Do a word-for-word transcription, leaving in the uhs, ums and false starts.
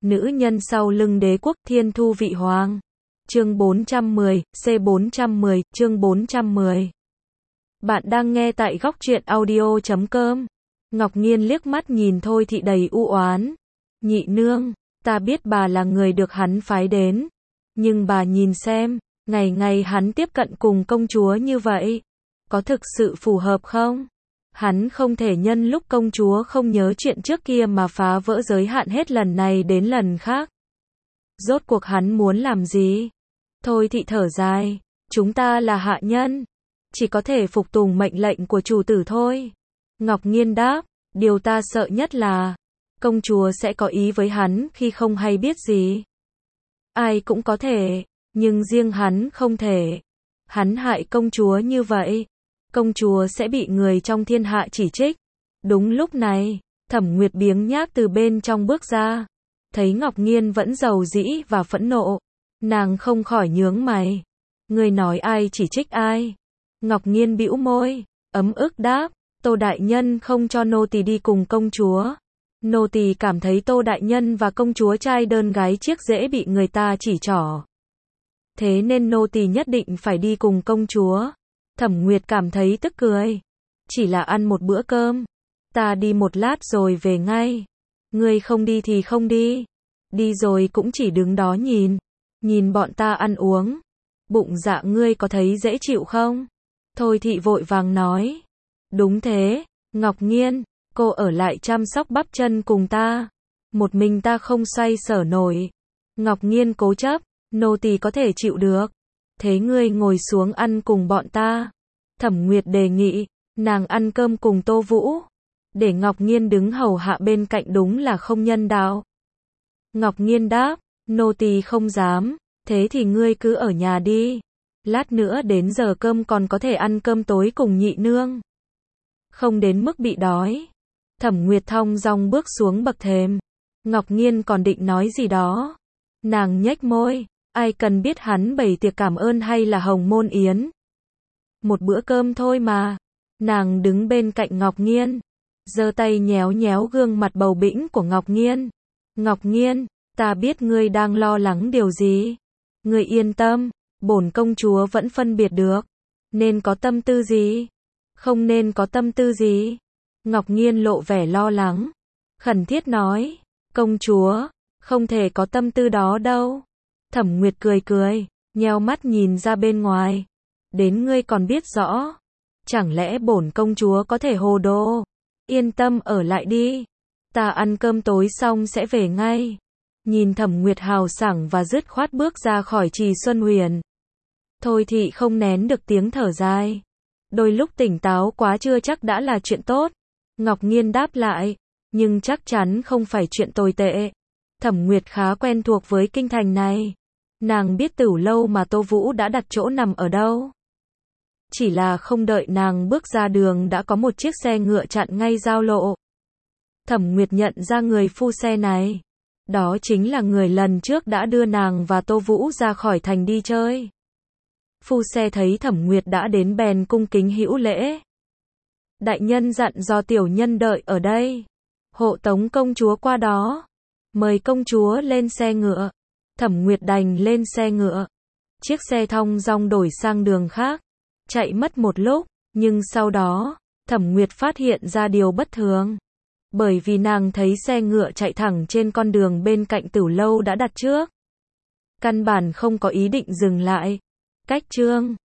Nữ nhân sau lưng đế quốc thiên thu vị hoàng. Chương bốn trăm mười, C bốn trăm mười, chương bốn trăm mười. Bạn đang nghe tại góc truyện audio chấm com. Ngọc Nghiên liếc mắt nhìn Thôi Thị đầy u oán. Nhị nương, ta biết bà là người được hắn phái đến. Nhưng bà nhìn xem, ngày ngày hắn tiếp cận cùng công chúa như vậy. Có thực sự phù hợp không? Hắn không thể nhân lúc công chúa không nhớ chuyện trước kia mà phá vỡ giới hạn hết lần này đến lần khác. Rốt cuộc hắn muốn làm gì? Thôi Thị thở dài, chúng ta là hạ nhân, chỉ có thể phục tùng mệnh lệnh của chủ tử thôi. Ngọc Nghiên đáp, điều ta sợ nhất là công chúa sẽ có ý với hắn khi không hay biết gì. Ai cũng có thể, nhưng riêng hắn không thể. Hắn hại công chúa như vậy, công chúa sẽ bị người trong thiên hạ chỉ trích. Đúng lúc này, Thẩm Nguyệt biếng nhác từ bên trong bước ra, thấy Ngọc Nghiên vẫn giàu dĩ và phẫn nộ, nàng không khỏi nhướng mày. Người nói ai chỉ trích ai? Ngọc Nghiên bĩu môi, ấm ức đáp, Tô đại nhân không cho nô tỳ đi cùng công chúa. Nô tỳ cảm thấy Tô đại nhân và công chúa trai đơn gái chiếc dễ bị người ta chỉ trỏ. Thế nên nô tỳ nhất định phải đi cùng công chúa. Thẩm Nguyệt cảm thấy tức cười. Chỉ là ăn một bữa cơm. Ta đi một lát rồi về ngay. Ngươi không đi thì không đi. Đi rồi cũng chỉ đứng đó nhìn. Nhìn bọn ta ăn uống. Bụng dạ ngươi có thấy dễ chịu không? Thôi Thị vội vàng nói. Đúng thế, Ngọc Nghiên, cô ở lại chăm sóc bắp chân cùng ta. Một mình ta không xoay sở nổi. Ngọc Nghiên cố chấp, nô tỳ có thể chịu được. Thế ngươi ngồi xuống ăn cùng bọn ta. Thẩm Nguyệt đề nghị, nàng ăn cơm cùng Tô Vũ. Để Ngọc Nghiên đứng hầu hạ bên cạnh đúng là không nhân đạo. Ngọc Nghiên đáp, nô tỳ không dám, thế thì ngươi cứ ở nhà đi. Lát nữa đến giờ cơm còn có thể ăn cơm tối cùng nhị nương. Không đến mức bị đói. Thẩm Nguyệt thong dong bước xuống bậc thềm. Ngọc Nghiên còn định nói gì đó. Nàng nhếch môi, ai cần biết hắn bày tiệc cảm ơn hay là hồng môn yến. Một bữa cơm thôi mà. Nàng đứng bên cạnh Ngọc Nghiên, giơ tay nhéo nhéo gương mặt bầu bĩnh của Ngọc Nghiên. Ngọc Nghiên, ta biết ngươi đang lo lắng điều gì. Ngươi yên tâm, bổn công chúa vẫn phân biệt được. Nên có tâm tư gì? Không nên có tâm tư gì? Ngọc Nghiên lộ vẻ lo lắng. Khẩn thiết nói, công chúa, không thể có tâm tư đó đâu. Thẩm Nguyệt cười cười, nheo mắt nhìn ra bên ngoài. Đến ngươi còn biết rõ. Chẳng lẽ bổn công chúa có thể hồ đồ? Yên tâm ở lại đi. Ta ăn cơm tối xong sẽ về ngay. Nhìn Thẩm Nguyệt hào sảng và dứt khoát bước ra khỏi Trì Xuân Huyền. Thôi Thị không nén được tiếng thở dài. Đôi lúc tỉnh táo quá chưa chắc đã là chuyện tốt. Ngọc Nghiên đáp lại, nhưng chắc chắn không phải chuyện tồi tệ. Thẩm Nguyệt khá quen thuộc với kinh thành này. Nàng biết Tửu Lâu mà Tô Vũ đã đặt chỗ nằm ở đâu. Chỉ là không đợi nàng bước ra đường đã có một chiếc xe ngựa chặn ngay giao lộ. Thẩm Nguyệt nhận ra người phu xe này. Đó chính là người lần trước đã đưa nàng và Tô Vũ ra khỏi thành đi chơi. Phu xe thấy Thẩm Nguyệt đã đến bèn cung kính hữu lễ. Đại nhân dặn dò tiểu nhân đợi ở đây. Hộ tống công chúa qua đó. Mời công chúa lên xe ngựa. Thẩm Nguyệt đành lên xe ngựa. Chiếc xe thong dong đổi sang đường khác. Chạy mất một lúc, nhưng sau đó, Thẩm Nguyệt phát hiện ra điều bất thường. Bởi vì nàng thấy xe ngựa chạy thẳng trên con đường bên cạnh Tửu Lâu đã đặt trước. Căn bản không có ý định dừng lại. Cách chương